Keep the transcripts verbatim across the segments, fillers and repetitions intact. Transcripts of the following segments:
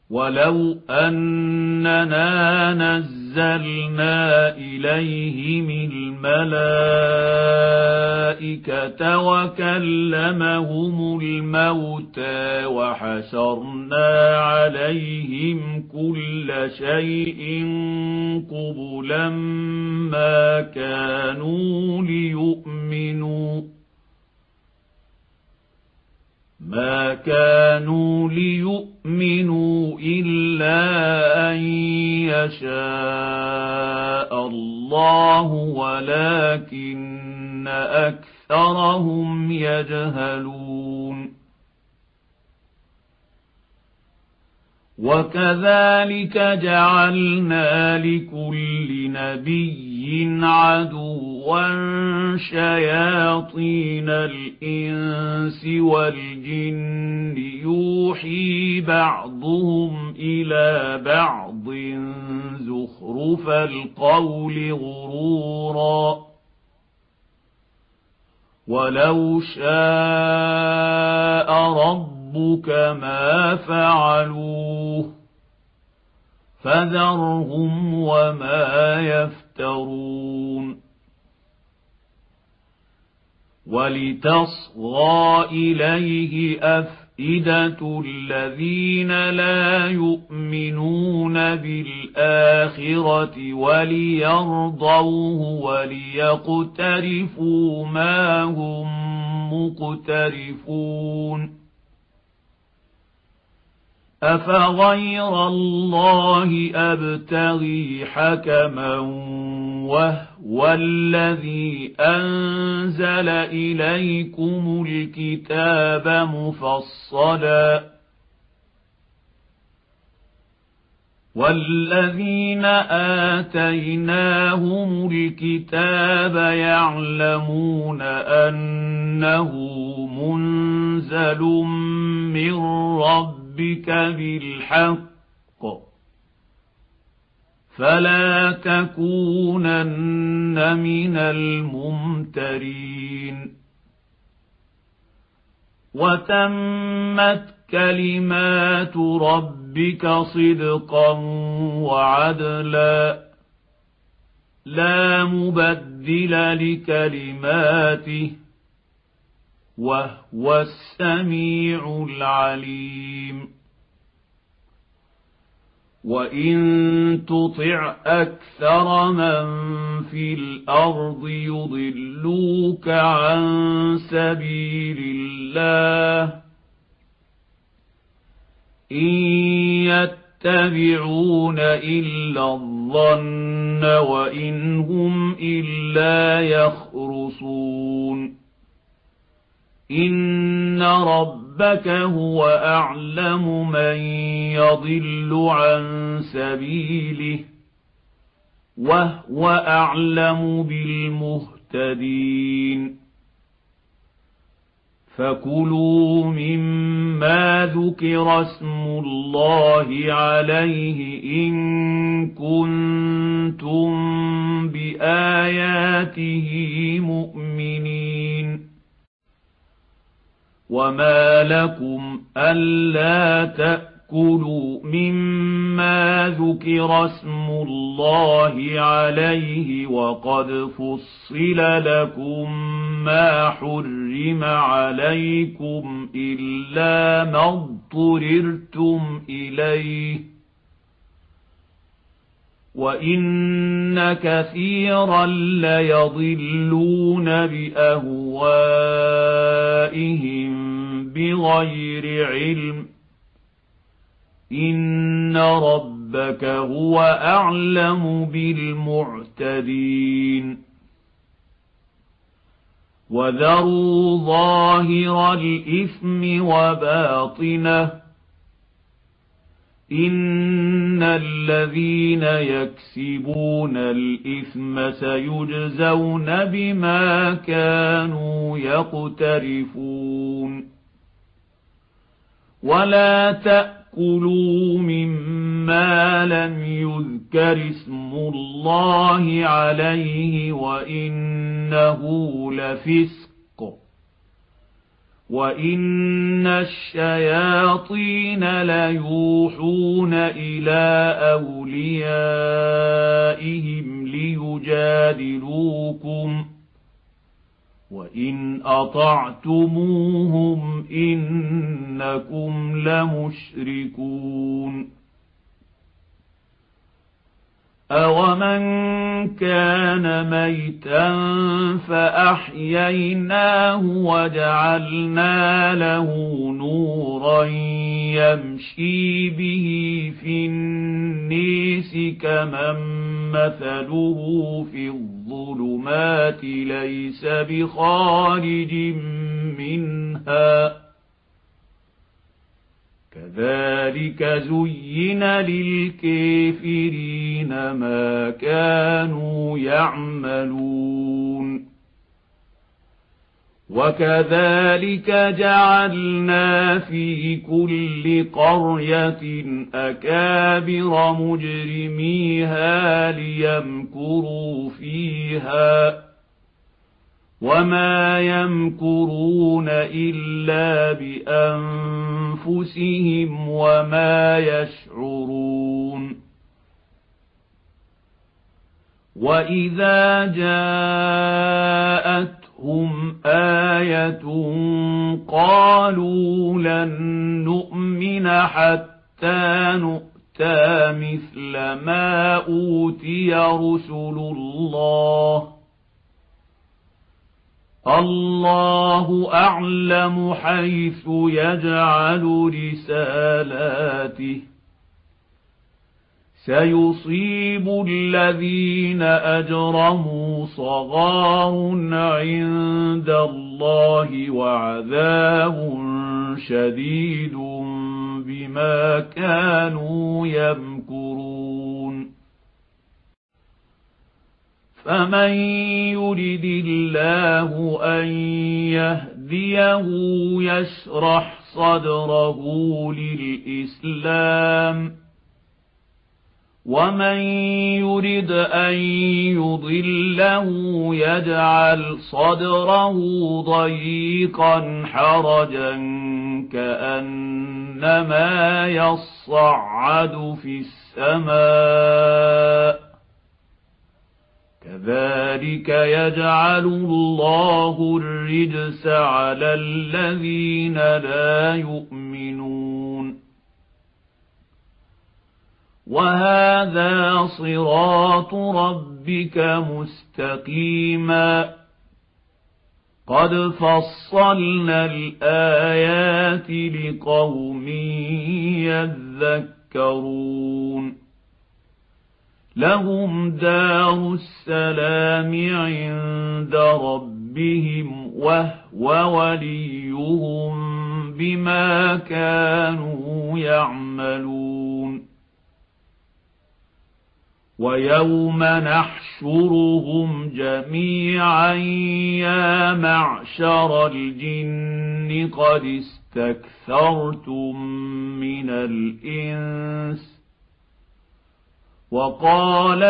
ولو أننا نزلنا إليهم الملائكة وكلمهم الموتى وحشرنا عليهم كل شيء قبلا ما كانوا ليؤمنوا ما كانوا ليؤمنوا إلا أن يشاء الله ولكن أكثرهم يجهلون. وكذلك جعلنا لكل نبي عدوا شياطين الإنس والجن يوحي بعضهم إلى بعض زخرف القول غرورا ولو شاء ربك ما فعلوه فذرهم وما يفترون. ولتصغى إليه أفئدة الذين لا يؤمنون بالآخرة وليرضوه وليقترفوا ما هم مقترفون. أفغير الله أبتغي حكما وهو الذي أنزل إليكم الكتاب مفصلا والذين آتيناهم الكتاب يعلمون أنه منزل من ربهم بك بالحق فلا تكونن من الممترين. وتمت كلمات ربك صدقا وعدلا لا مبدل لكلماته وهو السميع العليم. وإن تطع أكثر من في الأرض يضلوك عن سبيل الله إن يتبعون إلا الظن وإن هم إلا يخرصون. إن ربك هو أعلم من يضل عن سبيله وهو أعلم بالمهتدين. فكلوا مما ذكر اسم الله عليه إن كنتم بآياته مؤمنين. وما لكم ألا تأكلوا مما ذكر اسم الله عليه وقد فصل لكم ما حرم عليكم إلا ما اضطررتم إليه وإن كثيرا ليضلون بأهوائهم بغير علم إن ربك هو أعلم بالمعتدين. وذروا ظاهر الإثم وباطنه إن الذين يكسبون الإثم سيجزون بما كانوا يقترفون. ولا تأكلوا مما لم يذكر اسم الله عليه وإنه لفسق وَإِنَّ الشَّيَاطِينَ لَيُوحُونَ إِلَى أَوْلِيَائِهِمْ لِيُجَادِلُوكُمْ وَإِنْ أَطَعْتُمُوهُمْ إِنَّكُمْ لَمُشْرِكُونَ أَوَمَنْ كَانَ مَيْتًا فَأَحْيَيْنَاهُ وَجَعَلْنَا لَهُ نُورًا يَمْشِي بِهِ فِي النَّاسِ كَمَنْ مَثَلُهُ فِي الظُّلُمَاتِ لَيْسَ بِخَارِجٍ مِنْهَا كَذَلِكَ زُيِّنَ لِلْكَافِرِينَ مَا كَانُوا يَعْمَلُونَ وَكَذَلِكَ جَعَلْنَا فِي كُلِّ قَرْيَةٍ أَكَابِرَ مُجْرِمِيهَا لِيَمْكُرُوا فِيهَا وَمَا يَمْكُرُونَ إِلَّا بِأَنفُسِهِمْ وَمَا يَشْعُرُونَ وَإِذَا جَاءَتْهُمْ آيَةٌ قَالُوا لَن نُّؤْمِنَ حَتَّى نُؤْتَىٰ مِثْلَ مَا أُوتِيَ رُسُلُ اللَّهِ اللَّهُ أَعْلَمُ حَيْثُ يَجْعَلُ رِسَالَاتِهِ سَيُصِيبُ الَّذِينَ أَجْرَمُوا صَغَارٌ عِندَ اللَّهِ وَعَذَابٌ شَدِيدٌ بِمَا كَانُوا يَمْكُرُونَ فَمَن يُرِدِ اللَّهُ أَن يَهْدِيَهُ يَشْرَحْ صَدْرَهُ لِلْإِسْلَامِ وَمَن يُرِدْ أَن يُضِلَّهُ يَجْعَلْ صَدْرَهُ ضَيِّقًا حَرَجًا كَأَنَّمَا يَصَّعَّدُ فِي السَّمَاءِ كَذَلِكَ يَجْعَلُ اللَّهُ الرِّجْسَ عَلَى الَّذِينَ لَا يُؤْمِنُونَ وَهَذَا صِرَاطُ رَبِّكَ مُسْتَقِيمًا قَدْ فَصَّلْنَا الْآيَاتِ لِقَوْمٍ يَذَّكَّرُونَ لَهُمْ دَارُ السَّلَامِ عِندَ رَبِّهِمْ وَهُوَ وَلِيُّهُم بِمَا كَانُوا يَعْمَلُونَ وَيَوْمَ نَحْشُرُهُمْ جَمِيعًا يَا مَعْشَرَ الْجِنِّ قَدِ اسْتَكْثَرْتُم مِّنَ الْإِنسِ وَقَالَ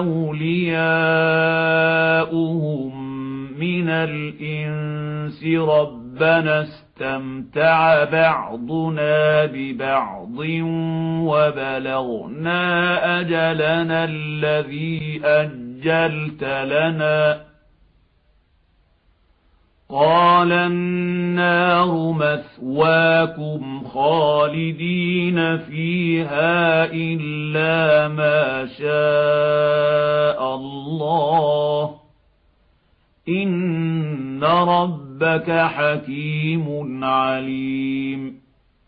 أَوْلِيَاؤُهُم مِّنَ الْإِنسِ رَبَّنَا اسْتَمْتَعَ بَعْضُنَا بِبَعْضٍ وَبَلَغْنَا أَجَلَنَا الَّذِي أَجَّلْتَ لَنَا قَالَ النَّارُ مَثْوَاكُمْ خَالِدِينَ فِيهَا إِلَّا مَا شَاءَ اللَّهُ إِنَّ رَبَّكَ حَكِيمٌ عَلِيمٌ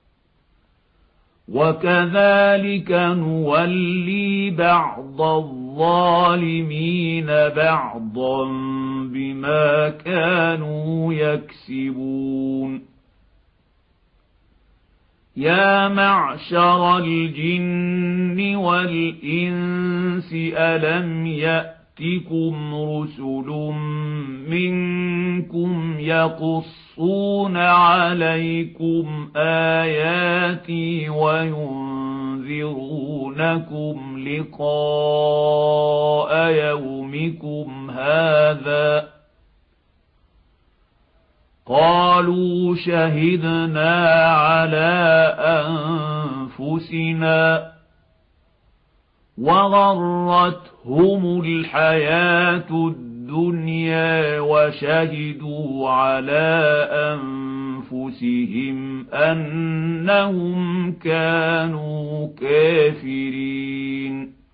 وَكَذَلِكَ نُوَلِّي بَعْضَ الظَّالِمِينَ بَعْضًا بِمَا كَانُوا يَكْسِبُونَ يَا مَعْشَرَ الْجِنِّ وَالْإِنسِ أَلَمْ يَأْتِكُمْ رُسُلٌ مِّنكُمْ يَقُصُّونَ عَلَيْكُمْ آيَاتِي وَيُنذِرُونَكُمْ لِقَاءَ يَوْمِكُمْ هَٰذَا قالوا شهدنا على أنفسنا وغرتهم الحياة الدنيا وشهدوا على أنفسهم أنهم كانوا كافرين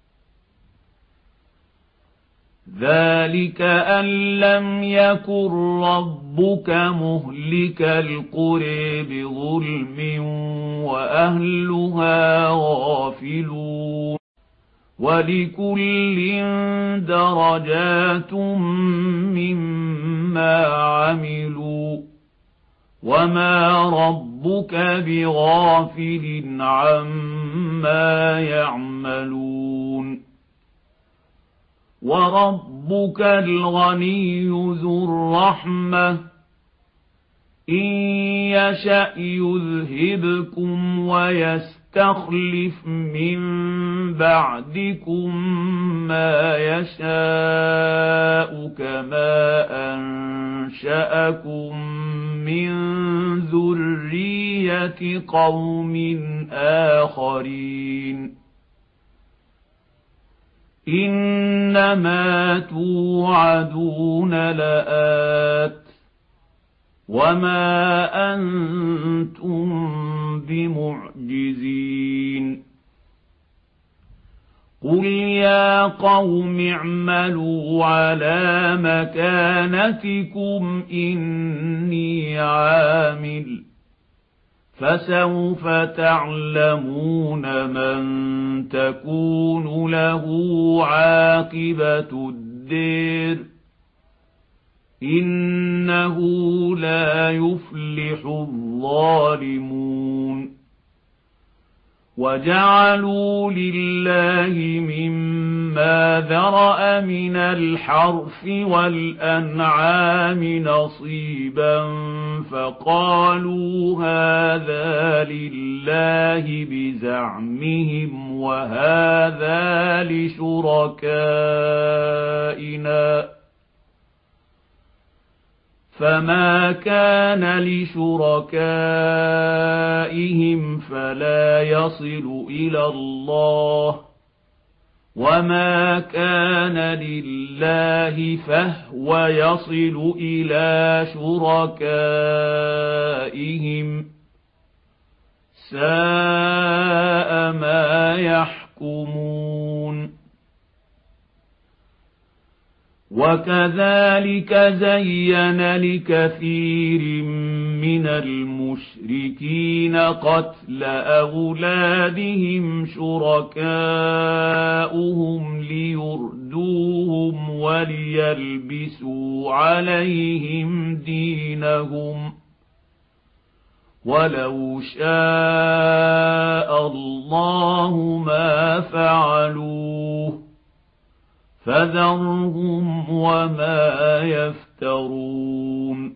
ذلك أن لم يكن ربك مهلك القرى بظلم وأهلها غافلون ولكل درجات مما عملوا وما ربك بغافل عما يعملون وربك الغني ذو الرحمة إن يشأ يذهبكم ويستخلف من بعدكم ما يشاء كما أنشأكم من ذرية قوم آخرين إنما توعدون لآت وما أنتم بمعجزين قل يا قوم اعملوا على مكانتكم إني عامل فسوف تعلمون من تكون له عاقبة الدير إنه لا يفلح الظالمون وجعلوا لله مما ذرأ من الحرث والأنعام نصيبا فقالوا هذا لله بزعمهم وهذا لشركائنا فما كان لشركائهم فلا يصل إلى الله وما كان لله فهو يصل إلى شركائهم ساء ما يحكمون وكذلك زين لكثير من المشركين قتل أولادهم شركاؤهم ليردوهم وليلبسوا عليهم دينهم ولو شاء الله ما فعلوه فذرهم وما يفترون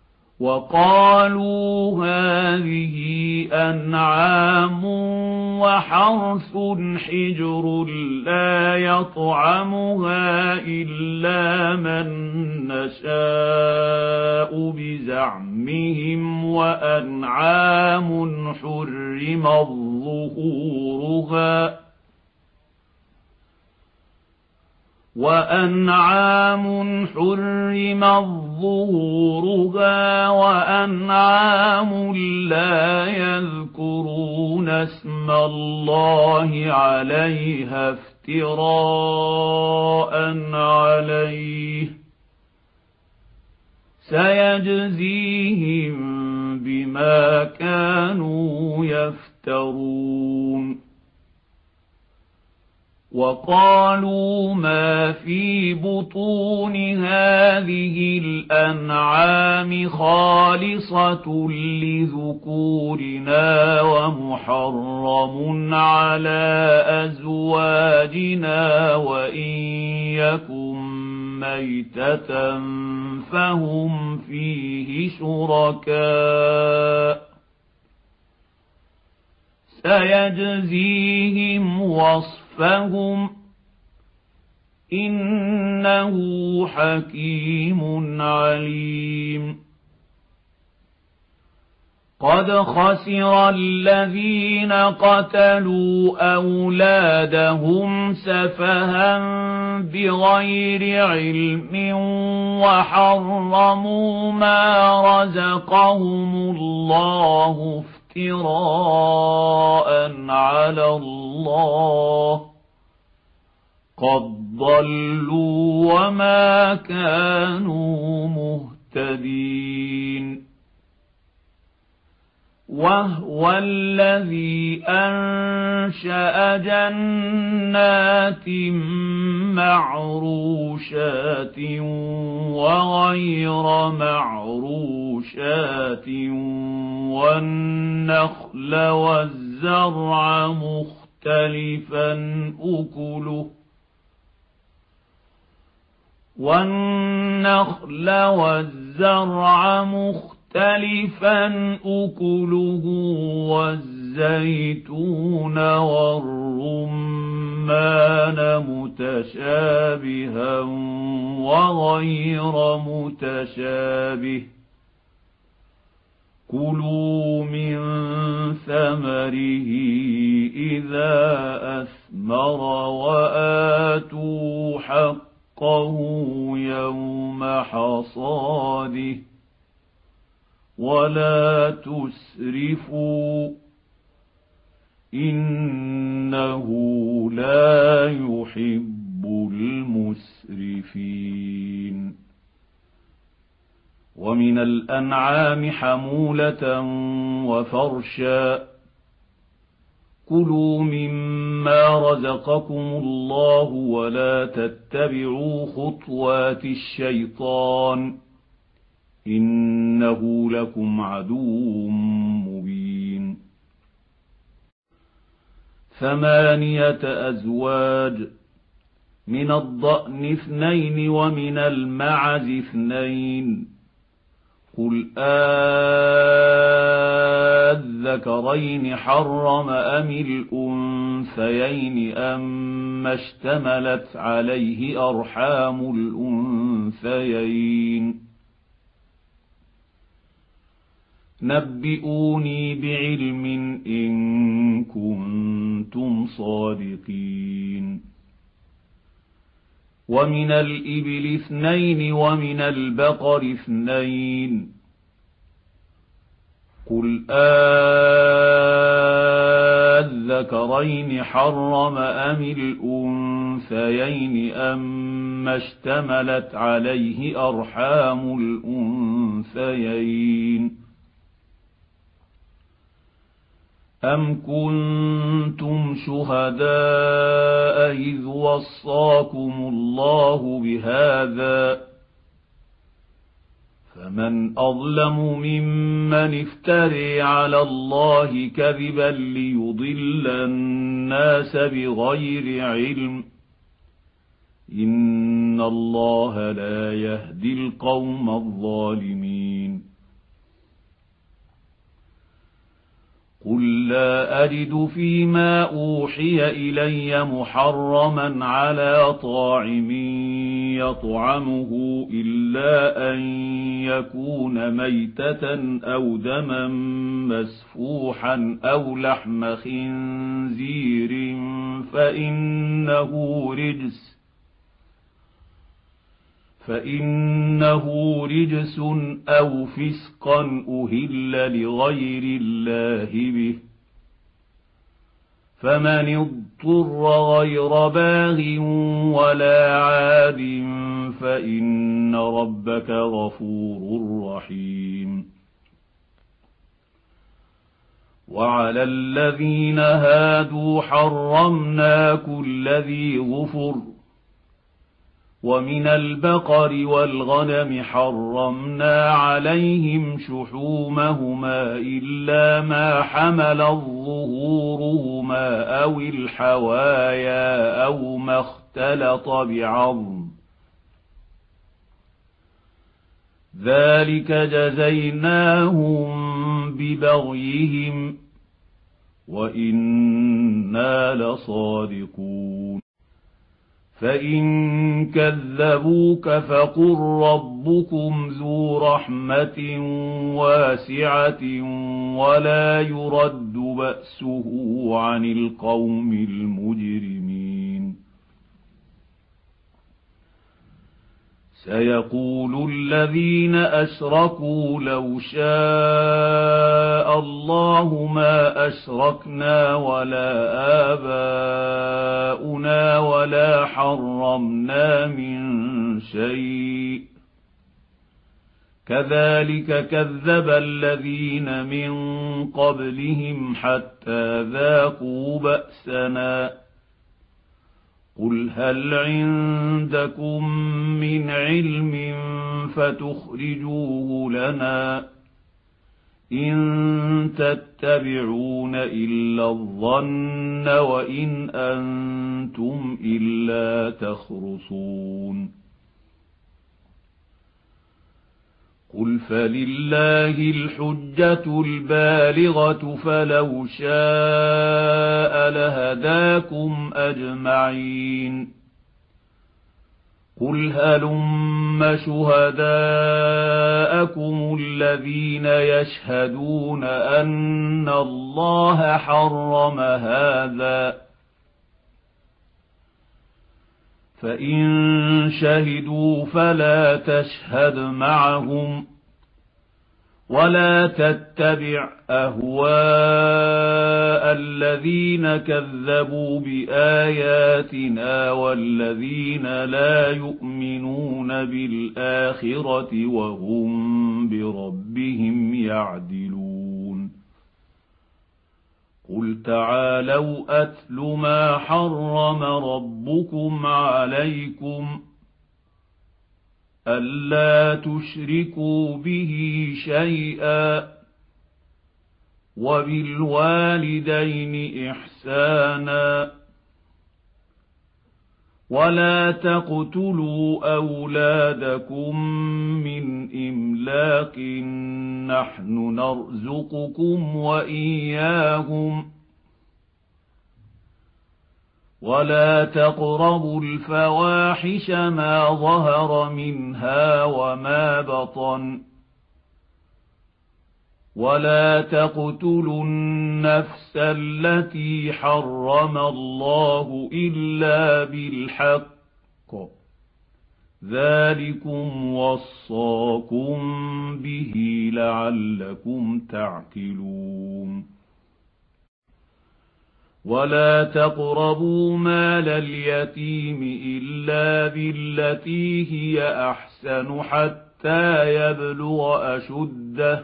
وقالوا هذه أنعام وحرث حجر لا يطعمها إلا من نشاء بزعمهم وأنعام حرمت ظهورها وأنعام حرمت ظهورها وأنعام لا يذكرون اسم الله عليها افتراء عليه سيجزيهم بما كانوا يفترون وقالوا ما في بطون هذه الأنعام خالصة لذكورنا ومحرم على أزواجنا وإن يكن ميتة فهم فيه شركاء سيجزيهم وصفهم إنه حكيم عليم قد خسر الذين قتلوا أولادهم سفها بغير علم وحرموا ما رزقهم الله افتراء على الله قد ضلوا وما كانوا مهتدين وهو الذي أنشأ جنات معروشات وغير معروشات والنخل والزرع مختلفا أكله والنخل والزرع مختلفا مختلفا أكله والزيتون والرمان متشابها وغير متشابه كلوا من ثمره إذا أثمر وآتوا حقه يوم حصاده ولا تسرفوا إنه لا يحب المسرفين ومن الأنعام حمولة وفرشا كلوا مما رزقكم الله ولا تتبعوا خطوات الشيطان إنه لكم عدو مبين ثمانية أزواج من الضأن اثنين ومن المعز اثنين قل آذكرين حرم أم الأنثيين أما اشتملت عليه أرحام الأنثيين نبئوني بعلم إن كنتم صادقين ومن الإبل اثنين ومن البقر اثنين قل آذكرين حرم أم الأنثيين أما اشتملت عليه أرحام الأنثيين أم كنتم شهداء إذ وصاكم الله بهذا فمن أظلم ممن افتري على الله كذبا ليضل الناس بغير علم إن الله لا يهدي القوم الظالمين قل لا أجد فيما أوحي إلي محرما على طاعم يطعمه إلا أن يكون ميتة أو دما مسفوحا أو لحم خنزير فإنه رجس فإنه رجس أو فسقا أهل لغير الله به فمن اضطر غير باغ ولا عاد فإن ربك غفور رحيم وعلى الذين هادوا حرمنا كل ذي ظفر ومن البقر والغنم حرمنا عليهم شحومهما إلا ما حملت ظهورهما أو الحوايا أو ما اختلط بعظم ذلك جزيناهم ببغيهم وإنا لصادقون فإن كذبوك فقل ربكم ذو رحمة واسعة ولا يرد بأسه عن القوم المجرمين. سيقول الذين أشركوا لو شاء الله ما أشركنا ولا آباؤنا ولا حرمنا من شيء كذلك كذب الذين من قبلهم حتى ذاقوا بأسنا قل هل عندكم من علم فتخرجوه لنا إن تتبعون إلا الظن وإن أنتم إلا تخرصون. قل فلله الحجة البالغة فلو شاء لهداكم أجمعين. قل هلم شهداءكم الذين يشهدون أن الله حرم هذا فإن شهدوا فلا تشهد معهم ولا تتبع أهواء الذين كذبوا بآياتنا والذين لا يؤمنون بالآخرة وهم بربهم يعدلون. قل تعالوا أتل ما حرم ربكم عليكم ألا تشركوا به شيئا وبالوالدين إحسانا ولا تقتلوا أولادكم من إملاق نحن نرزقكم وإياهم ولا تقربوا الفواحش ما ظهر منها وما بطن ولا تقتلوا النفس التي حرم الله إلا بالحق ذلكم وصاكم به لعلكم تعقلون. ولا تقربوا مال اليتيم إلا بالتي هي أحسن حتى يبلغ أشده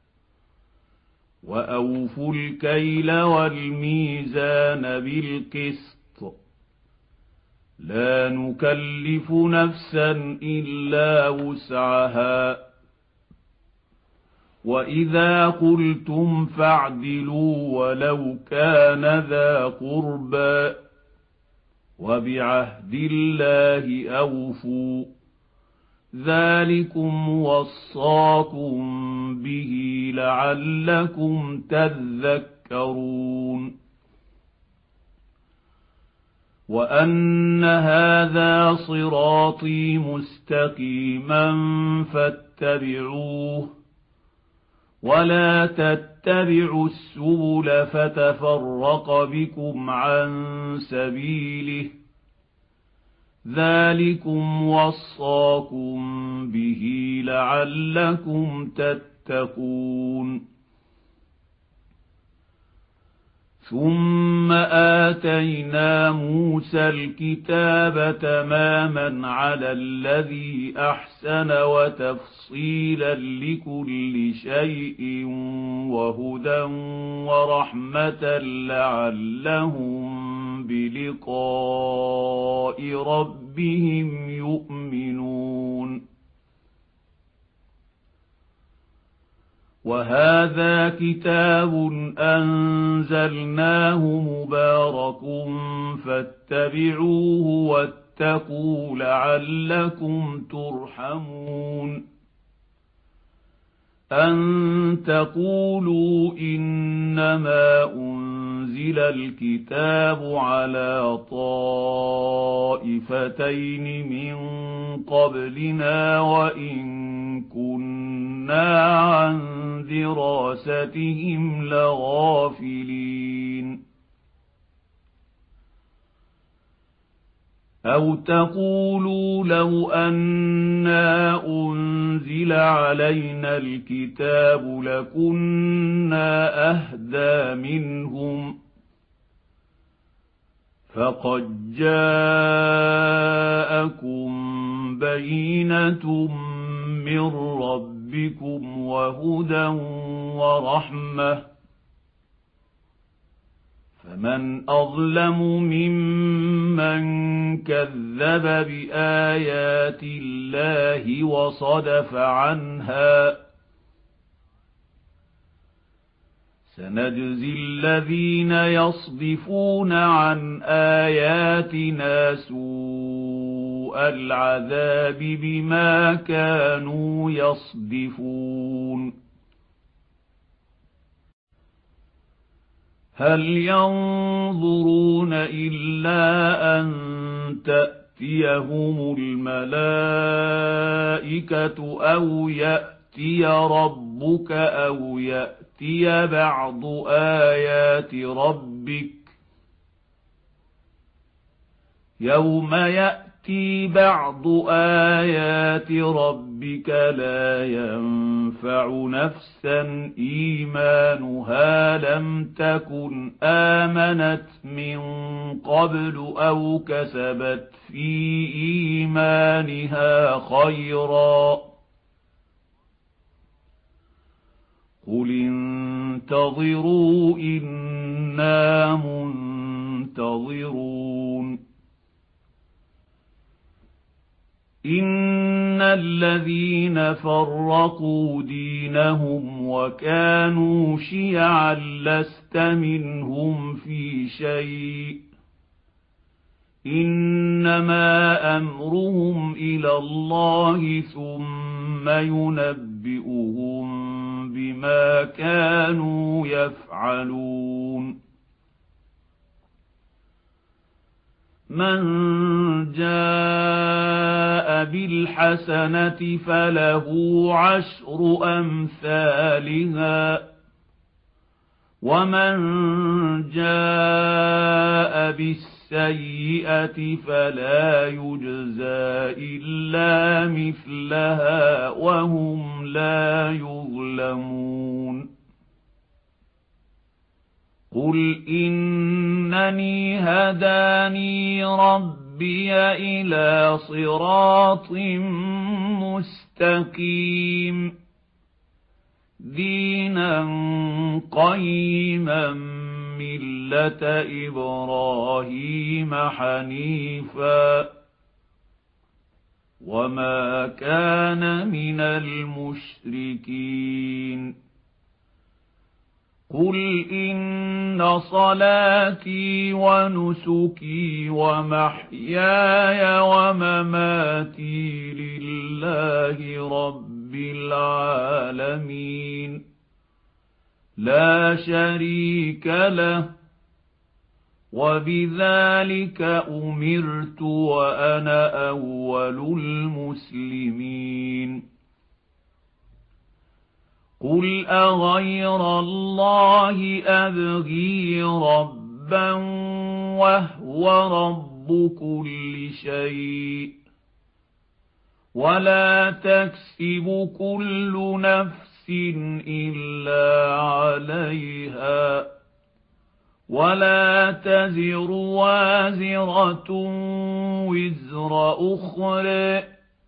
وأوفوا الكيل والميزان بالقسط لا نكلف نفسا إلا وسعها وإذا قلتم فاعدلوا ولو كان ذا قربى وبعهد الله أوفوا ذلكم وصاكم به لعلكم تذكرون. وأن هذا صراطي مستقيما فاتبعوه ولا تتبعوا السبل فتفرق بكم عن سبيله ذلكم وصاكم به لعلكم تتقون. ثم آتينا موسى الكتاب تماما على الذي أحسن وتفصيلا لكل شيء وهدى ورحمة لعلهم بلقاء ربهم يؤمنون. وهذا كتاب أنزلناه مبارك فاتبعوه واتقوا لعلكم ترحمون. أن تقولوا إنما أنزل أنزل الكتاب على طائفتين من قبلنا وإن كنا عن دراستهم لغافلين أو تقولوا لو أنا أنزل علينا الكتاب لكنا أهدى منهم فقد جاءكم بينة من ربكم وهدى ورحمة فمن أظلم ممن كذب بآيات الله وصدف عنها سنجزي الذين يصدفون عن آياتنا سوء العذاب بما كانوا يصدفون هل ينظرون إلا أن تأتيهم الملائكة أو يأتي ربك أو يأتي بعض آيات ربك يوم يأتي بعض آيات ربك لا ينفع نفسا إيمانها لم تكن آمنت من قبل أو كسبت في إيمانها خيرا قل انتظروا إنا منتظرون إن الذين فرقوا دينهم وكانوا شيعا لست منهم في شيء إنما أمرهم إلى الله ثم ينبئهم بما كانوا يفعلون من جاء بالحسنة فله عشر أمثالها ومن جاء بالسيئة فلا يجزى إلا مثلها وهم لا يظلمون قل إنني هداني ربي إلى صراط مستقيم دينا قيما ملة إبراهيم حنيفا وما كان من المشركين قل إن صلاتي ونسكي ومحياي ومماتي لله رب العالمين لا شريك له وبذلك أمرت وأنا أول المسلمين قل أغير الله أبغي ربا وهو رب كل شيء ولا تكسب كل نفس إلا عليها ولا تزر وازرة وزر أخرى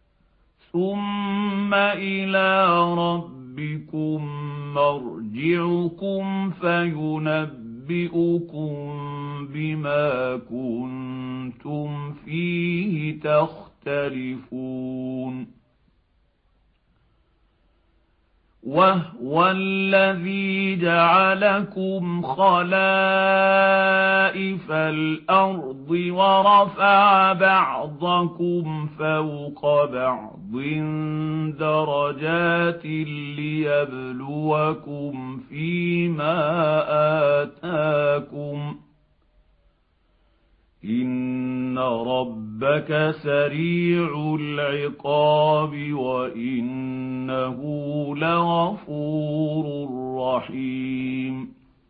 ثم إلى رب ربكم مرجعكم فينبئكم بما كنتم فيه تختلفون وهو الذي جعلكم خلائف الأرض ورفع بعضكم فوق بعض درجات ليبلوكم فيما آتاكم إن ربك سريع العقاب وإنه لغفور رحيم.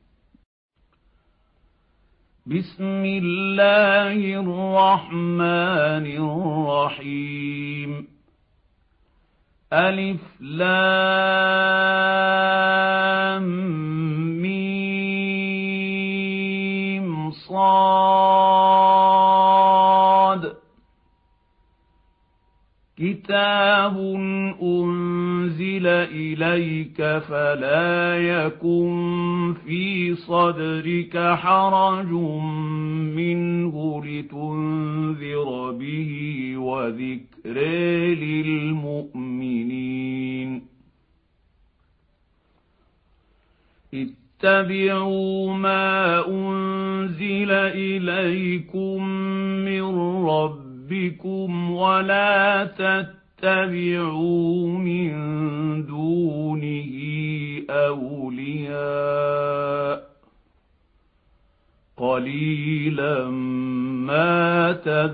بسم الله الرحمن الرحيم. ألف لام ميم صاد كتاب أنزل إليك فلا يكن في صدرك حرج منه لتنذر به وذكر للمؤمنين. اتبعوا ما أنزل إليكم من ربكم ولا تتبعوا من دونه أولياء قليلا ما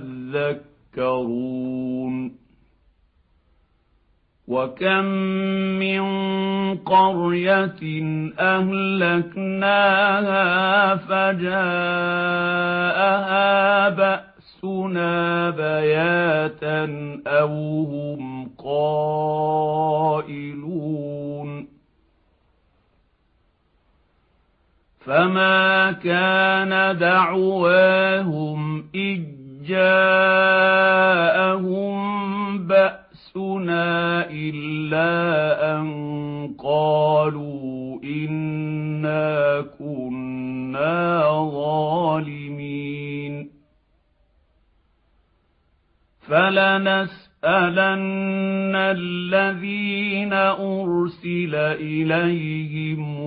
تذكرون. وكم من قرية أهلكناها فجاءها بأسنا بياتا أو هم قائلون. فما كان دعواهم إذ جاءهم بأسنا إلا أن قالوا إنا كنا ظالمين. فلنسألن الذين أرسل إليهم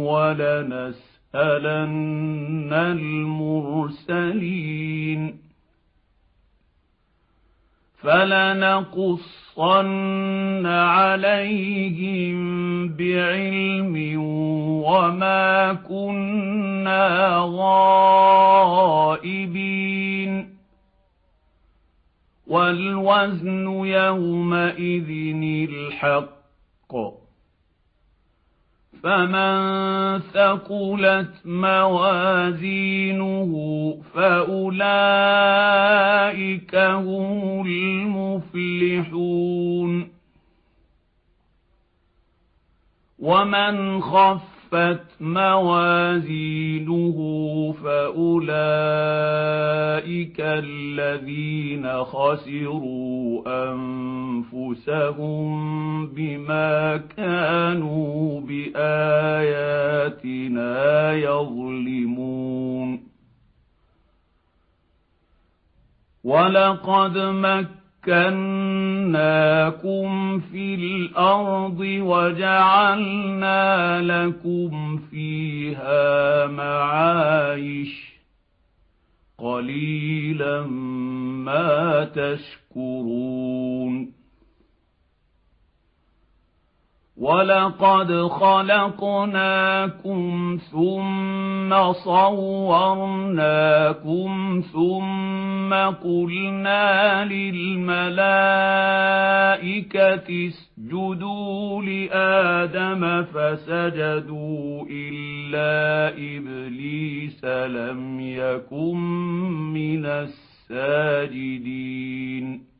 ولنسألن المرسلين. فلنقصن عليهم بعلم وما كنا غائبين. والوزن يومئذ الحق. فمن ثقلت موازينه فأولئك هم المفلحون. ومن خفت موازينه فأولئك الذين خسروا أنفسهم بما كانوا بآياتنا يظلمون. ولقد مكناكم في الأرض وجعلنا لكم فيها معايش قليلا ما تشكرون. ولقد خلقناكم ثم صورناكم ثم قلنا للملائكة اسجدوا لآدم فسجدوا إلا إبليس لم يكن من الساجدين.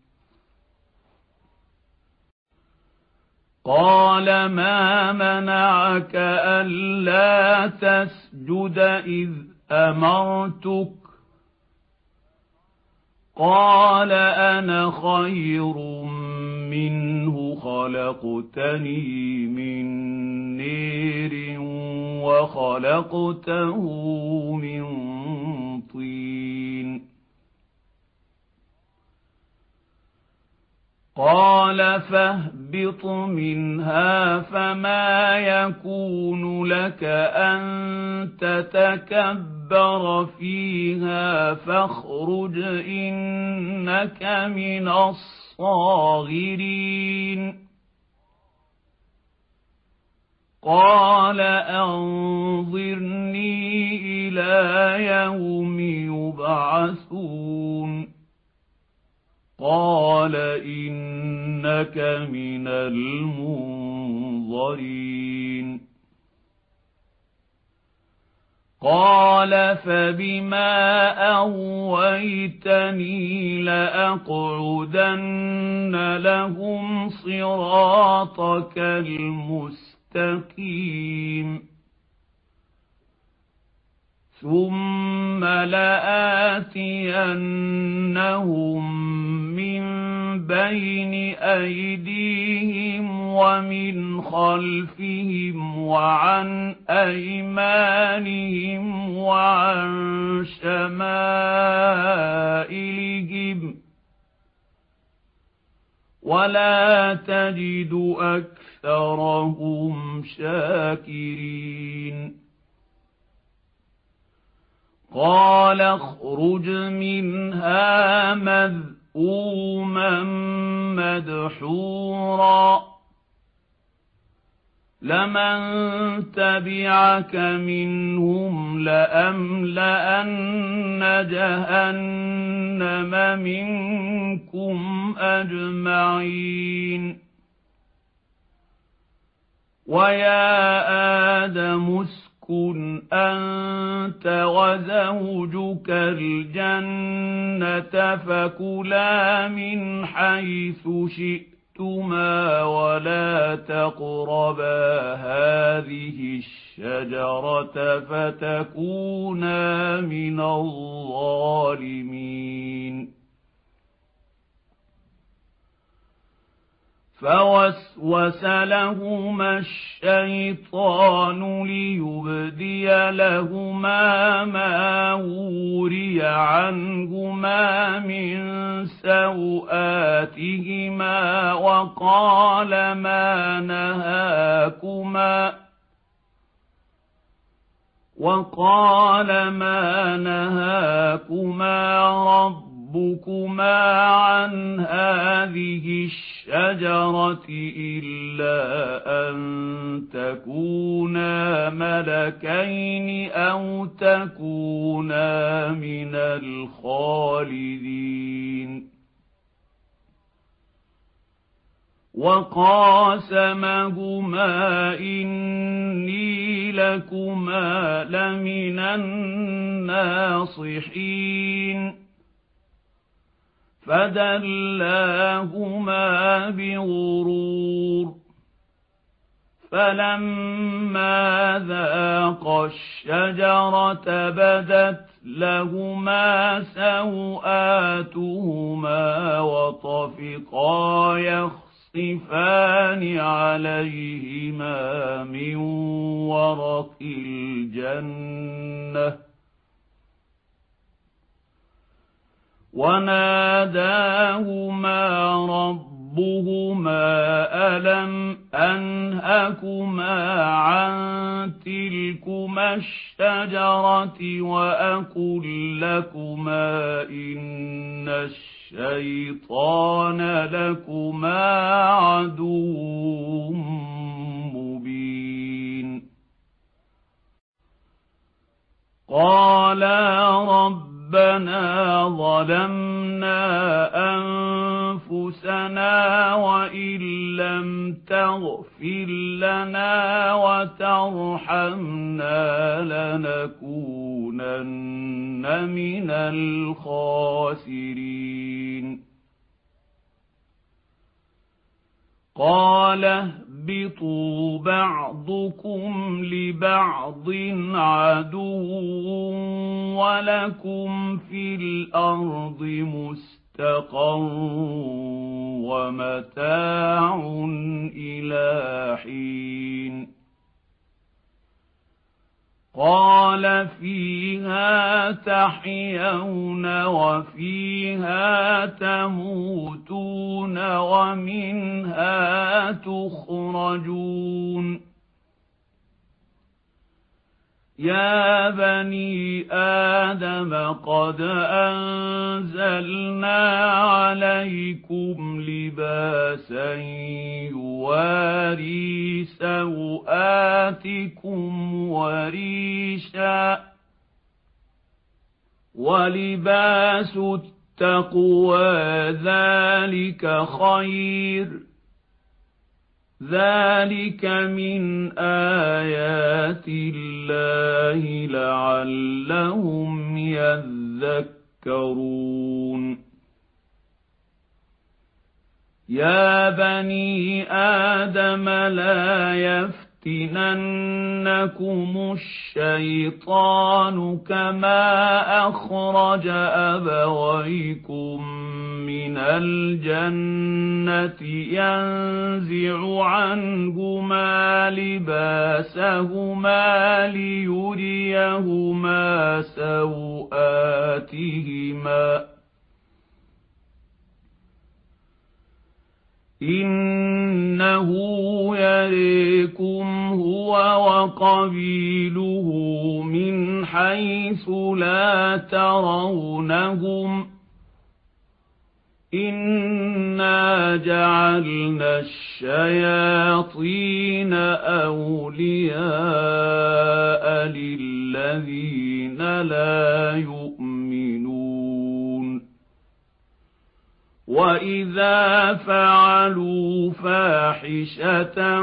قال ما منعك ألا تسجد إذ أمرتك؟ قال أنا خير منه خلقتني من نير وخلقته من طين. قال قال فاهبط منها فما يكون لك أن تتكبر فيها فاخرج إنك من الصاغرين قال أنظرني إلى يوم يبعثون قال إنك من المنظرين قال فبما أغويتني لأقعدن لهم صراطك المستقيم ثم لآتينهم من بين أيديهم ومن خلفهم وعن أيمانهم وعن شمائلهم ولا تجد أكثرهم شاكرين قال اخرج منها مذءوما مدحورا لمن تبعك منهم لأملأن جهنم منكم أجمعين ويا آدم اسكن أنت وزوجك الجنة فكلا من حيث شئتما ولا تقربا هذه الشجرة فتكونا من الظالمين فوسوس لهما الشيطان ليبدي لهما ما وري عنهما من سوآتهما وقال ما نهاكما وقال ما نهاكما رب ربكما عن هذه الشجرة إلا أن تكونا ملكين أو تكونا من الخالدين وقاسمهما إني لكما لمن الناصحين فدلاهما بغرور فلما ذاقا الشجرة بدت لهما سوآتهما وطفقا يخصفان عليهما من ورق الجنة وناداهما ربهما ألم أنهكما عن تلكما الشجرة وأقل لكما إن الشيطان لكما عدو مبين قالا رب ربنا ظلمنا أنفسنا وإن لم تغفر لنا وترحمنا لنكونن من الخاسرين قال اهبطوا بعضكم لبعض عدو ولكم في الأرض مستقر ومتاع إلى حين قال فيها تحيون وفيها تموتون ومنها تخرجون يا بني آدم قد أنزلنا عليكم لباسا يواري سوآتكم وريشا ولباس التقوى ذلك خير ذلك من آيات الله لعلهم يذكرون يا بني آدم لا يفتننكم الشيطان كما أخرج أبويكم من الجنة ينزع عنهما لباسهما ليريهما سوآتهما إنه يريكم هو وقبيله من حيث لا ترونهم إنا جعلنا الشياطين أولياء للذين لا يؤمنون وإذا فعلوا فاحشة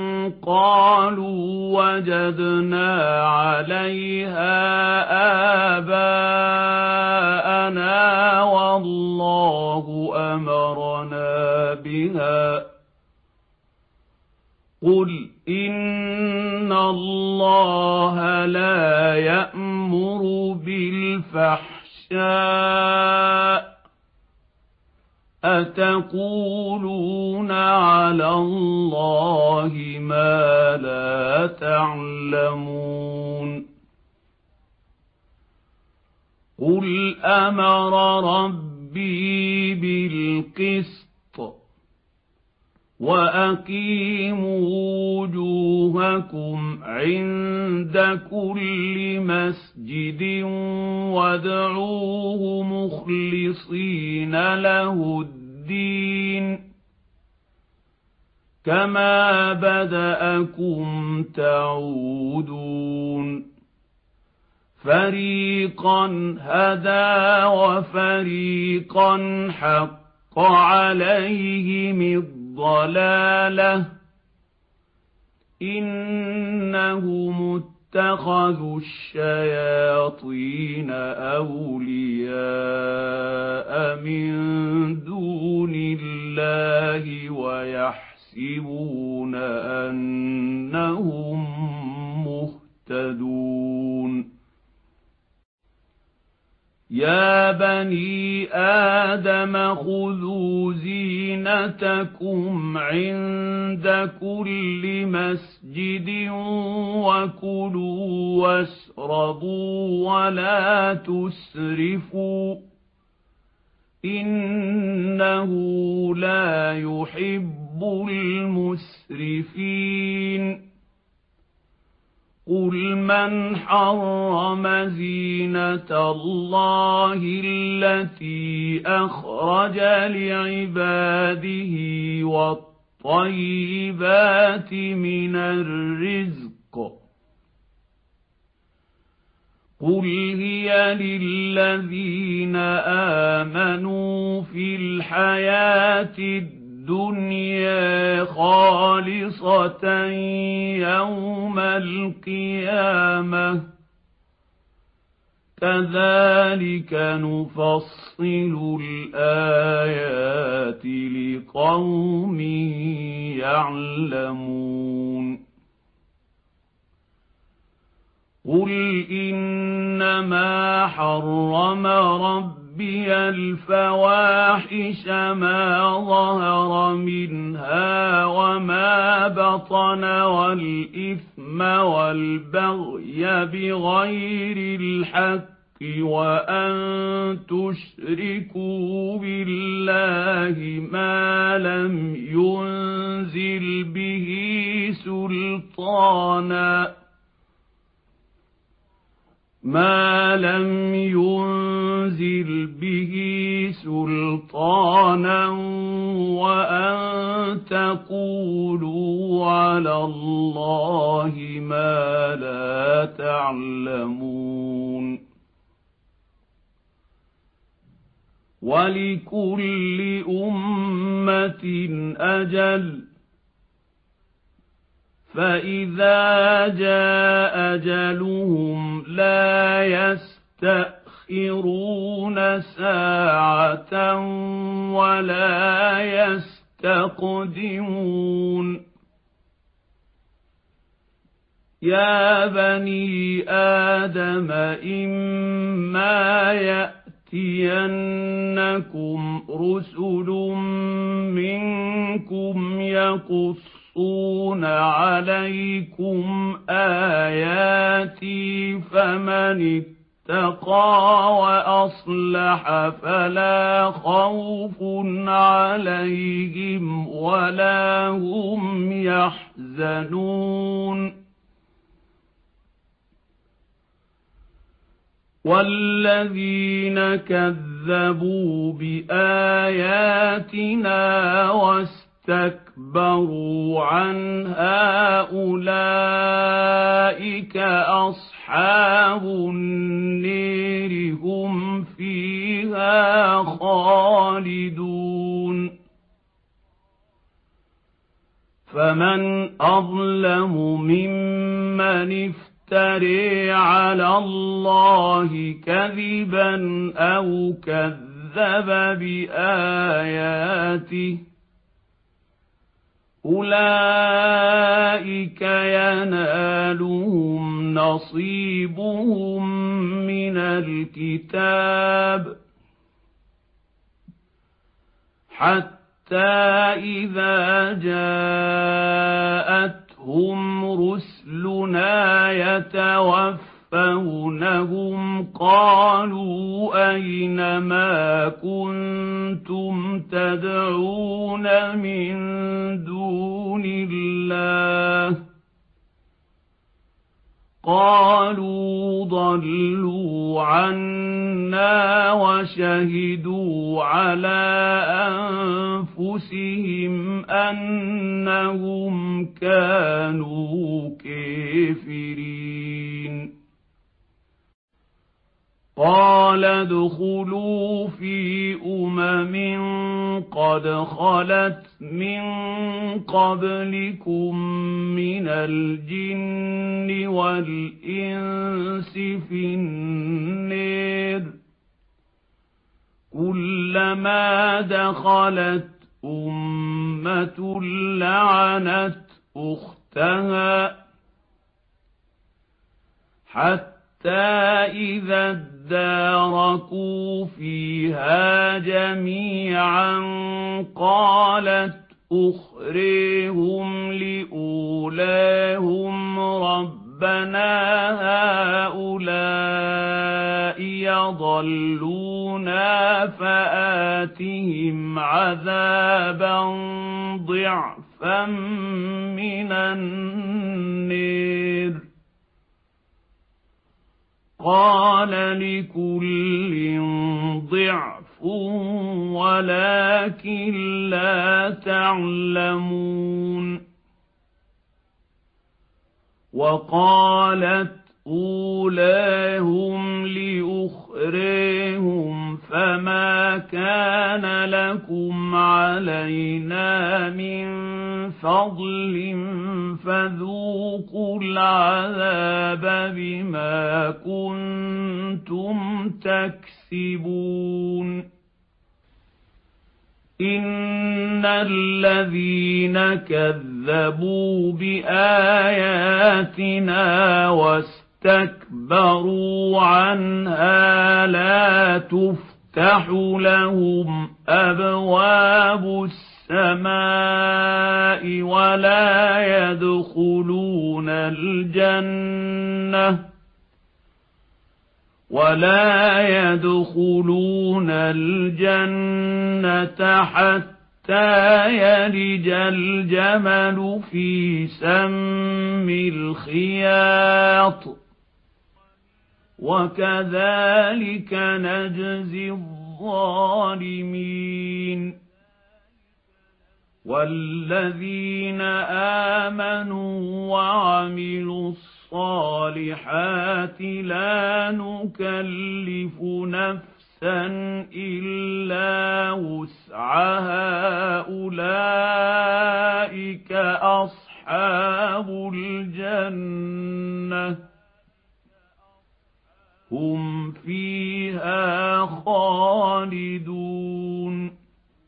قالوا وجدنا عليها آباءنا والله أمرنا بها قل إن الله لا يأمر بالفحشاء أتقولون على الله ما لا تعلمون قل أمر ربي بالقسط وأقيموا وجوهكم عند كل مسجد وادعوه مخلصين له الدين كما بدأكم تعودون فريقا هدى وفريقا حق عليهم الضلالة إنهم اتخذوا الشياطين أولياء من دون الله ويحسبون أنهم مهتدون يا بني آدم خذوا زينتكم عند كل مسجد وكلوا واشربوا ولا تسرفوا إنه لا يحب المسرفين قل من حرم زينة الله التي أخرج لعباده والطيبات من الرزق قل هي للذين آمنوا في الحياة الدنيا الدنيا خالصة يوم القيامة كذلك نفصل الآيات لقوم يعلمون قل إنما حرم ربي الفواحش ما ظهر منها وما بطن والإثم الإثم والبغي بغير الحق وأن تشركوا بالله ما لم ينزل به سلطانا ما لم ينزل به سلطانا وأن تقولوا على الله ما لا تعلمون ولكل أمة أجل فإذا جاء أجلهم لا يستأخرون ساعة ولا يستقدمون يا بني آدم إما يأتينكم رسل منكم يقصون عليكم آياتي فمن اتقى وأصلح فلا خوف عليهم ولا هم يحزنون والذين كذبوا بآياتنا واستكبروا عنها أولئك أصحاب النير هم فيها خالدون فمن أظلم ممن افترى على الله كذبا أو كذب بآياته أولئك ينالهم نصيبهم من الكتاب حتى إذا جاءتهم رسلنا يتوفونهم قالوا أين ما كنتم تدعون من دون الله قالوا ضلوا عنا وشهدوا على أنفسهم أنهم كانوا كافرين قال ادخلوا في أمم قد خلت من قبلكم من الجن والإنس في النار كلما دخلت أمة لعنت أختها حتى إذا اداركوا فيها جميعا قالت أخريهم لأولاهم ربنا هؤلاء يضلونا فآتهم عذابا ضعفا من النار قال لكل ضعف ولكن لا تعلمون وقالت أولاهم لأخريهم فما كان لكم علينا من فضل فذوقوا العذاب بما كنتم تكسبون إن الذين كذبوا بآياتنا واستكبروا عنها لا تفتح لهم أبواب السماء السماء ولا يدخلون الجنة ولا يدخلون الجنة حتى يلج الجمل في سم الخياط وكذلك نجزي الظالمين والذين آمنوا وعملوا الصالحات لا نكلف نفسا إلا وسعها أولئك أصحاب الجنة هم فيها خالدون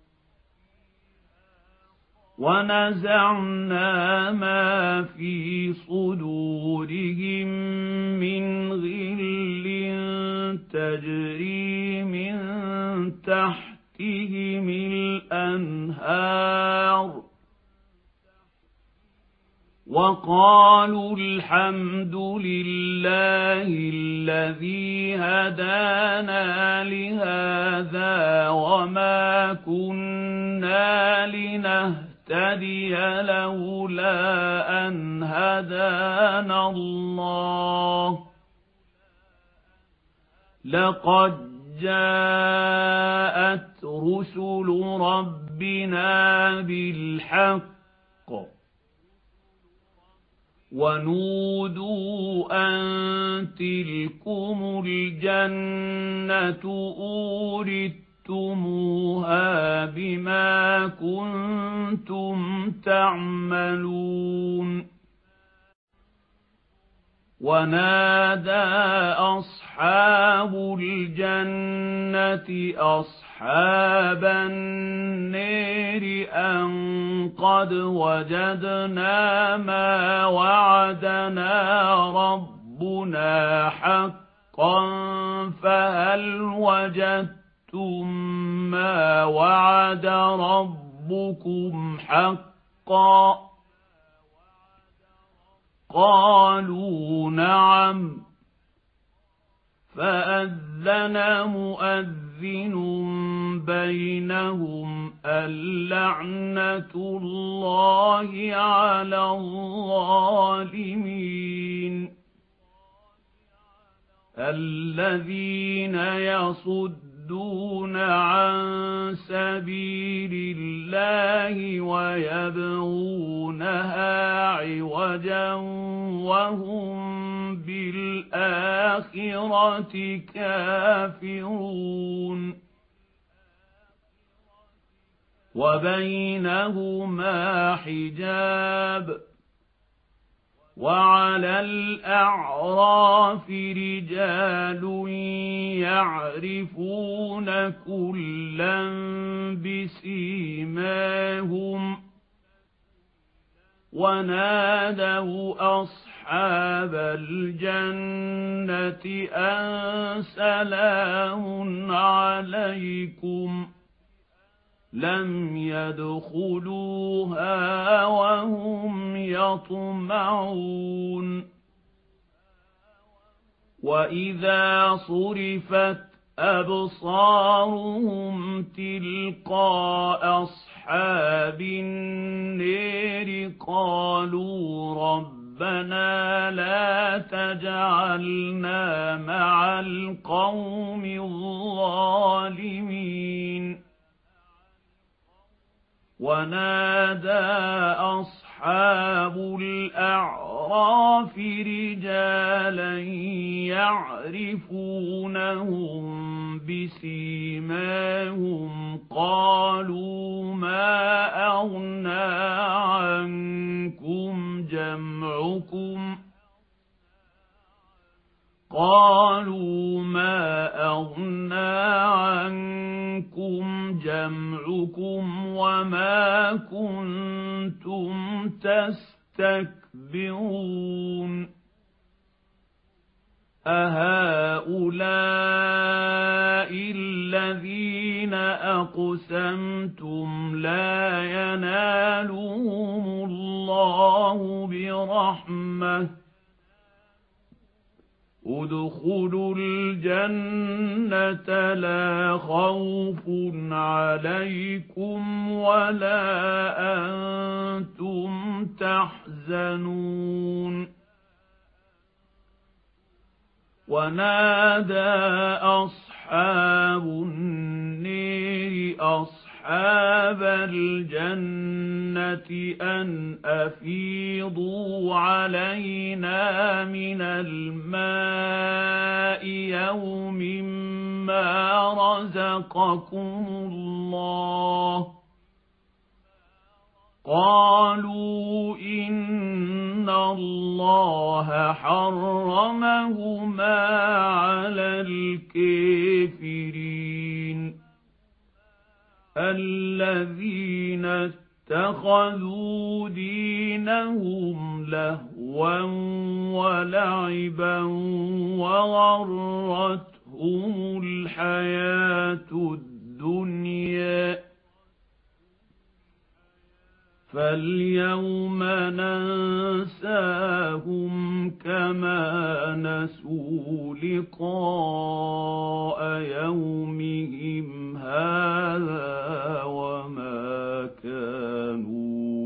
ونزعنا ما في صدورهم من غل تجري من تحتهم الأنهار وقالوا الحمد لله الذي هدانا لهذا وما كنا لنهتدي لولا أن هدانا الله لقد جاءت رسل ربنا بالحق ونودوا أن تلكم الجنة أورثتموها بما كنتم تعملون ونادى أصحاب الجنة أصحاب النار أن قد وجدنا ما وعدنا ربنا حقا فهل وجدتم ما وعد ربكم حقا قالوا نعم فأذن مؤذن بينهم اللعنة الله على الظالمين الذين يصدون عن سبيل الله ويبغونها عوجا وهم بالآخرة كافرون وبينهما حجاب وعلى الأعراف رجال يعرفون كلا بسيماهم ونادوا أصحاب الجنة أن سلام عليكم لم يدخلوها وهم يطمعون وإذا صرفت أبصارهم تلقاء أصحاب النار قالوا ربنا لا تجعلنا مع القوم الظالمين ونادى أصحاب الأعراف رجالا يعرفونهم بسيماهم قالوا ما أغنى عنكم جمعكم قالوا ما أغنى عنكم جمعكم وما كنتم تستكبرون أهؤلاء الذين الذين أقسمتم لا ينالهم الله برحمة ادخلوا الجنة لا خوف عليكم ولا أنتم تحزنون ونادى أصحاب النير أصحاب الجنة أن أفيضوا علينا من الماء يوم ما رزقكم الله قالوا إن الله حرمهما على الكافرين الذين اتخذوا دينهم لهوا ولعبا وغرتهم الحياة الدنيا فاليوم ننساهم كما نسوا لقاء يومهم هذا وما كانوا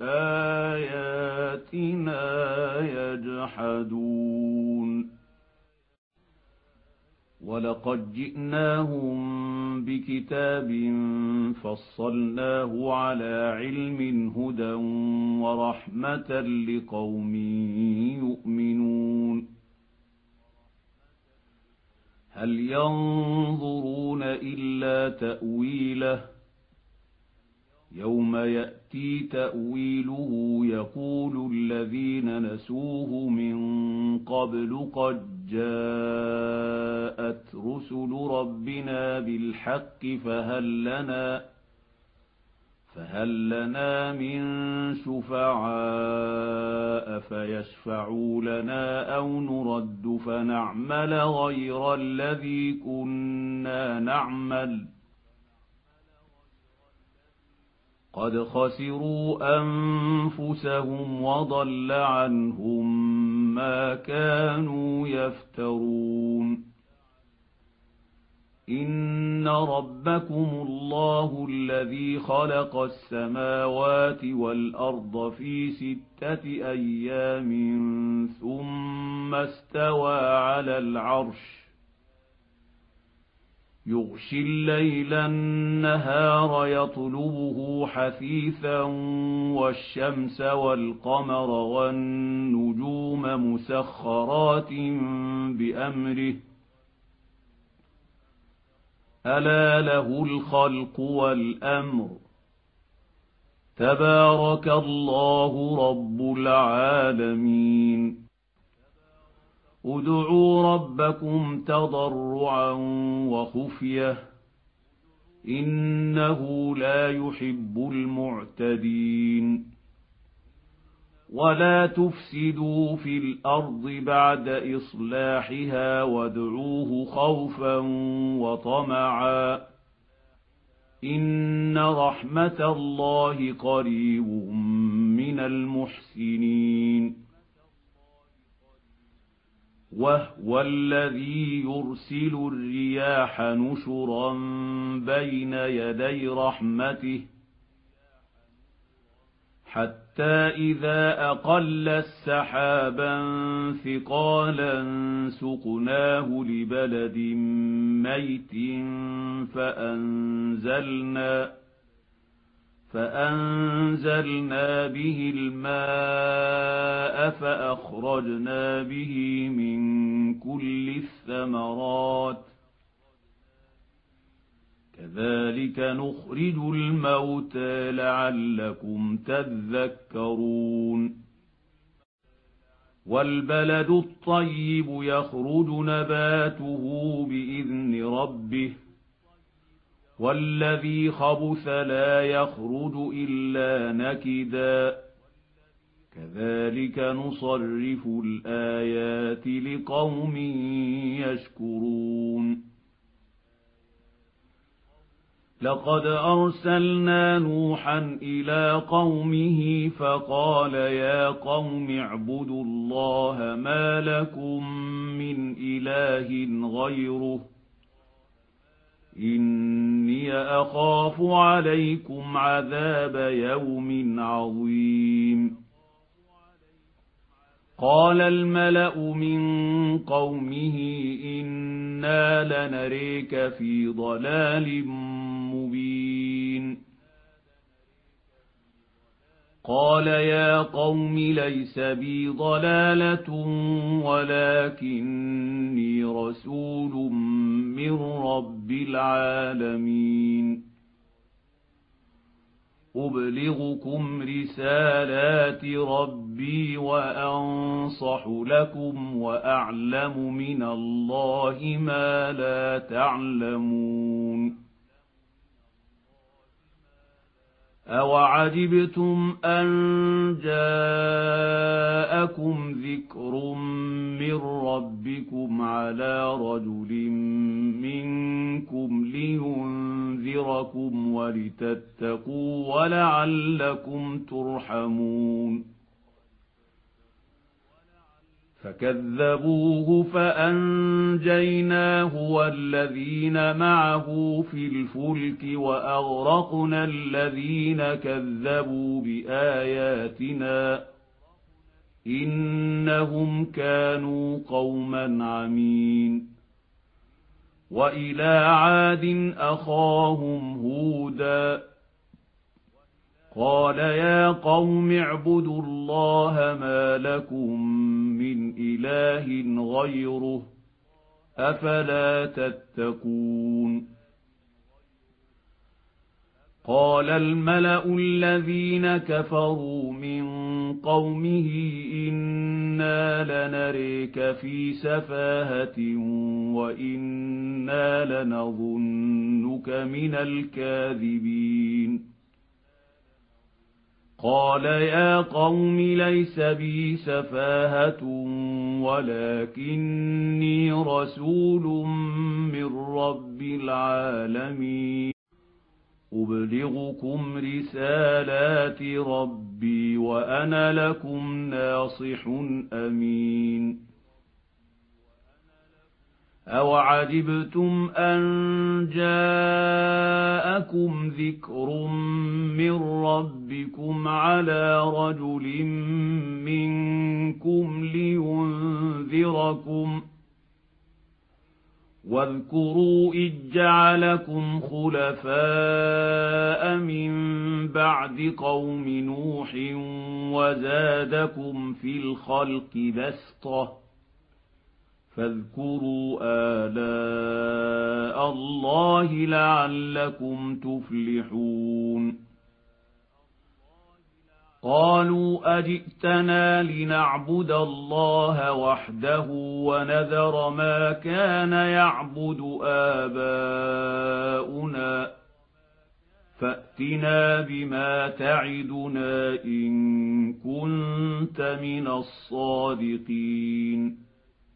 بآياتنا يجحدون ولقد جئناهم بكتاب فصلناه على علم هدى ورحمة لقوم يؤمنون هل ينظرون إلا تأويله يوم يأتي تأويله يقول الذين نسوه من قبل قد جاءت رسل ربنا بالحق فهل لنا فهل لنا من شفعاء فيشفعوا لنا أو نرد فنعمل غير الذي كنا نعمل قد خسروا أنفسهم وضل عنهم ما كانوا يفترون إن ربكم الله الذي خلق السماوات والأرض في ستة أيام ثم استوى على العرش يغشي الليل النهار يطلبه حثيثا والشمس والقمر والنجوم مسخرات بأمره ألا له الخلق والأمر تبارك الله رب العالمين ادعوا ربكم تضرعا وخفية إنه لا يحب المعتدين ولا تفسدوا في الأرض بعد إصلاحها وادعوه خوفا وطمعا إن رحمة الله قريب من المحسنين وهو الذي يرسل الرياح نشرا بين يدي رحمته حتى إذا أقل السحابا ثقالا سقناه لبلد ميت فأنزلنا فأنزلنا به الماء فأخرجنا به من كل الثمرات كذلك نخرج الموتى لعلكم تذكرون والبلد الطيب يخرج نباته بإذن ربه والذي خبث لا يخرج إلا نكدا كذلك نصرف الآيات لقوم يشكرون لقد أرسلنا نوحا إلى قومه فقال يا قوم اعبدوا الله ما لكم من إله غيره إني أخاف عليكم عذاب يوم عظيم قال الملأ من قومه إنا لنريك في ضلال مبين قال يا قوم ليس بي ضلالة ولكني رسول من رب العالمين أبلغكم رسالات ربي وأنصح لكم وأعلم من الله ما لا تعلمون أوعجبتم أن جاءكم ذكر من ربكم على رجل منكم لينذركم ولتتقوا ولعلكم ترحمون فكذبوه فأنجيناه والذين معه في الفلك وأغرقنا الذين كذبوا بآياتنا إنهم كانوا قوما عمين وإلى عاد أخاهم هودا قال يا قوم اعبدوا الله ما لكم من إله غيره أفلا تتقون قال الملأ الذين كفروا من قومه إنا لنريك في سفاهة وإنا لنظنك من الكاذبين قال يا قوم ليس بي سفاهة ولكني رسول من رب العالمين أبلغكم رسالات ربي وأنا لكم ناصح أمين أوعجبتم أن جاءكم ذكر من ربكم على رجل منكم لينذركم واذكروا إذ جعلكم خلفاء من بعد قوم نوح وزادكم في الخلق بسطة فاذكروا آلاء الله لعلكم تفلحون قالوا أجئتنا لنعبد الله وحده ونذر ما كان يعبد آباؤنا فأتنا بما تعدنا إن كنت من الصادقين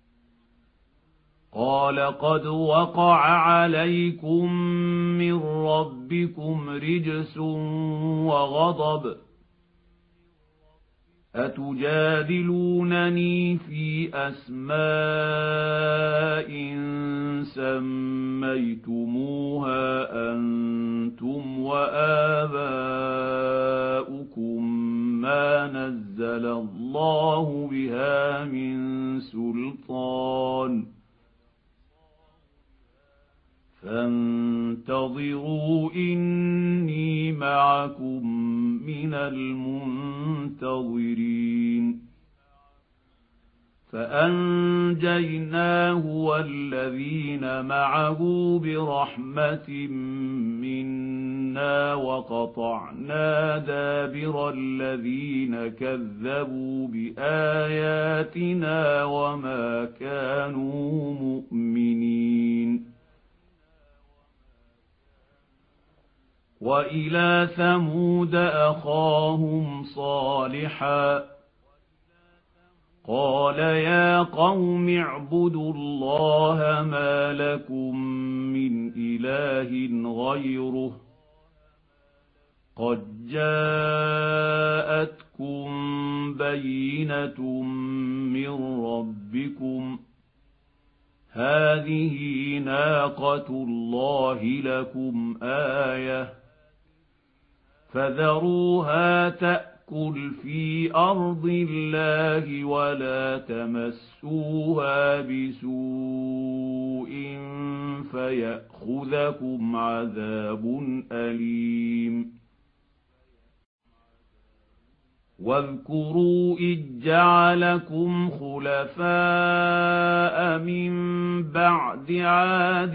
قال قد وقع عليكم من ربكم رجس وغضب أتجادلونني في أسماء سميتموها أنتم وآباؤكم ما نزل الله بها من سلطان فانتظروا إني معكم من المنتظرين فأنجيناه والذين معه برحمة منا وقطعنا دابر الذين كذبوا بآياتنا وما كانوا مؤمنين وإلى ثمود أخاهم صالحا قال يا قوم اعبدوا الله ما لكم من إله إله غيره قد جاءتكم بينة من ربكم هذه ناقة الله لكم آية فذروها تأكل في أرض الله ولا تمسوها بسوء فيأخذكم عذاب أليم واذكروا إذ جعلكم خلفاء من بعد عاد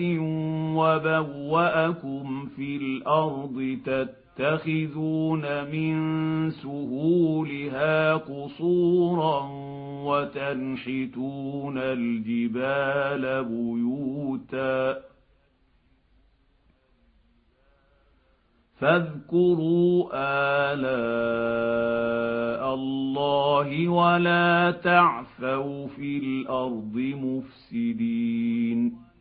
وبوأكم في الأرض تتخذون من سهولها قصورا وتنحتون الجبال بيوتا فاذكروا آلاء الله ولا تعثوا في الأرض مفسدين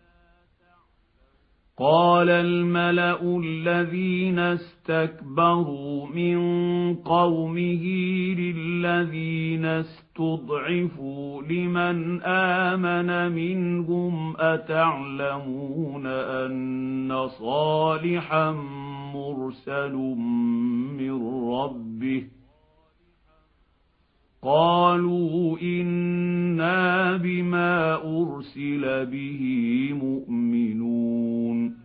قال الملأ الذين استكبروا من قومه للذين استضعفوا لمن آمن منهم أتعلمون أن صالحا مرسل من ربه قالوا إنا بما أرسل به مؤمنون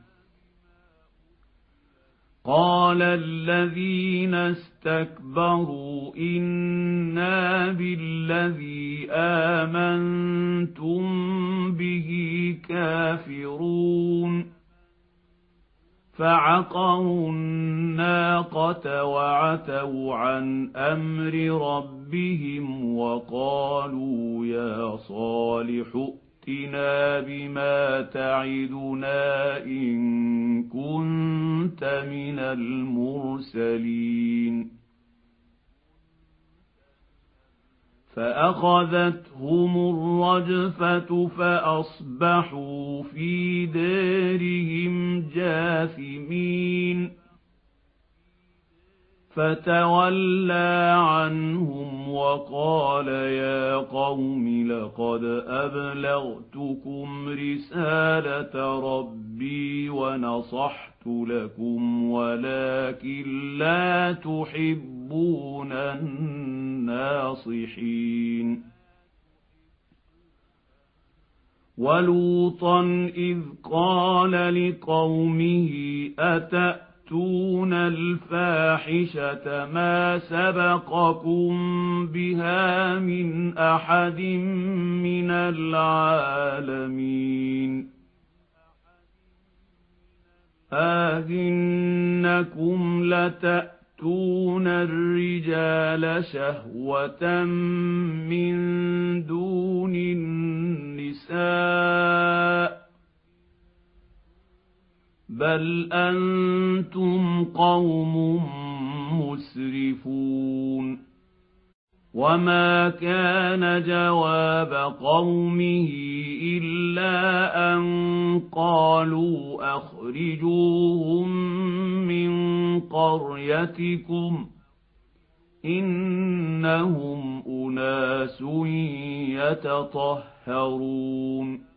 قال الذين استكبروا إنا بالذي آمنتم به كافرون فعقروا الناقة وعتوا عن أمر ربهم وقالوا يا صالح ائتنا بما تعدنا إن كنت من المرسلين فأخذتهم الرجفة فأصبحوا في دارهم جاثمين فتولى عنهم وقال يا قوم لقد أبلغتكم رسالة ربي ونصحت لكم ولكن لا تحبون الناصحين ولوطا إذ قال لقومه أتأتون تأتون الفاحشة ما سبقكم بها من أحد من العالمين أَإِنَّكُمْ لتأتون الرجال شهوة من دون النساء بل أنتم قوم مسرفون وما كان جواب قومه إلا أن قالوا أخرجوهم من قريتكم إنهم أناس يتطهرون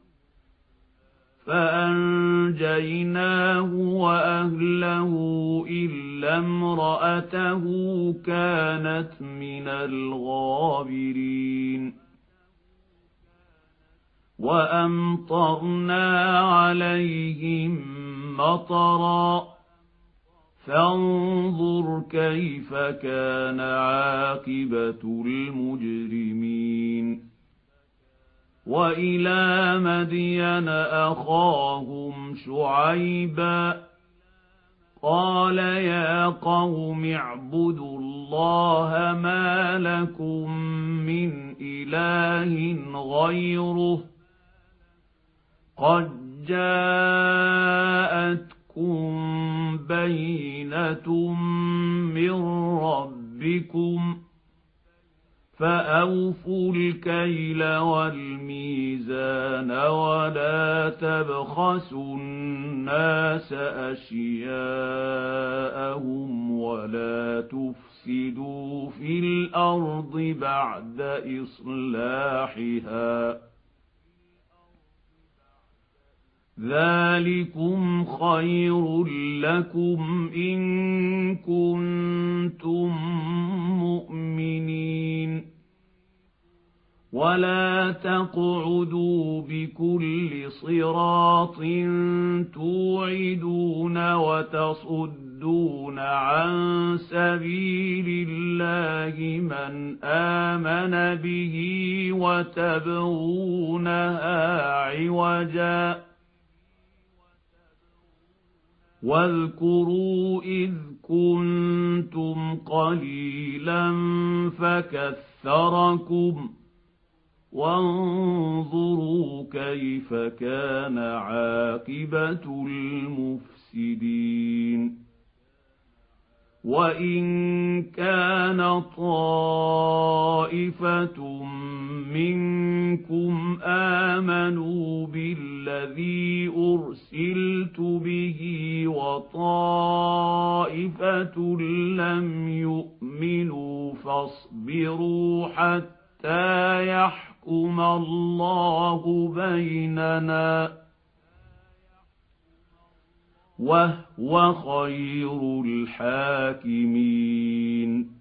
فأنجيناه وأهله إلا امرأته كانت من الغابرين وأمطرنا عليهم مطرا فانظر كيف كان عاقبة المجرمين وإلى مدين أخاهم شعيبا قال يا قوم اعبدوا الله ما لكم من إله غيره قد جاءتكم بينة من ربكم فأوفوا الكيل والميزان ولا تبخسوا الناس أشياءهم ولا تفسدوا في الأرض بعد إصلاحها ذلكم خير لكم إن كنتم مؤمنين ولا تقعدوا بكل صراط توعدون وتصدون عن سبيل الله من آمن به وتبغونها عوجا واذكروا إذ كنتم قليلا فكثركم وانظروا كيف كان عاقبة المفسدين وإن كان طائفة منكم آمنوا بالذي أرسلت به وطائفة لم يؤمنوا فاصبروا حتى يحكم الله بيننا وهو خير الحاكمين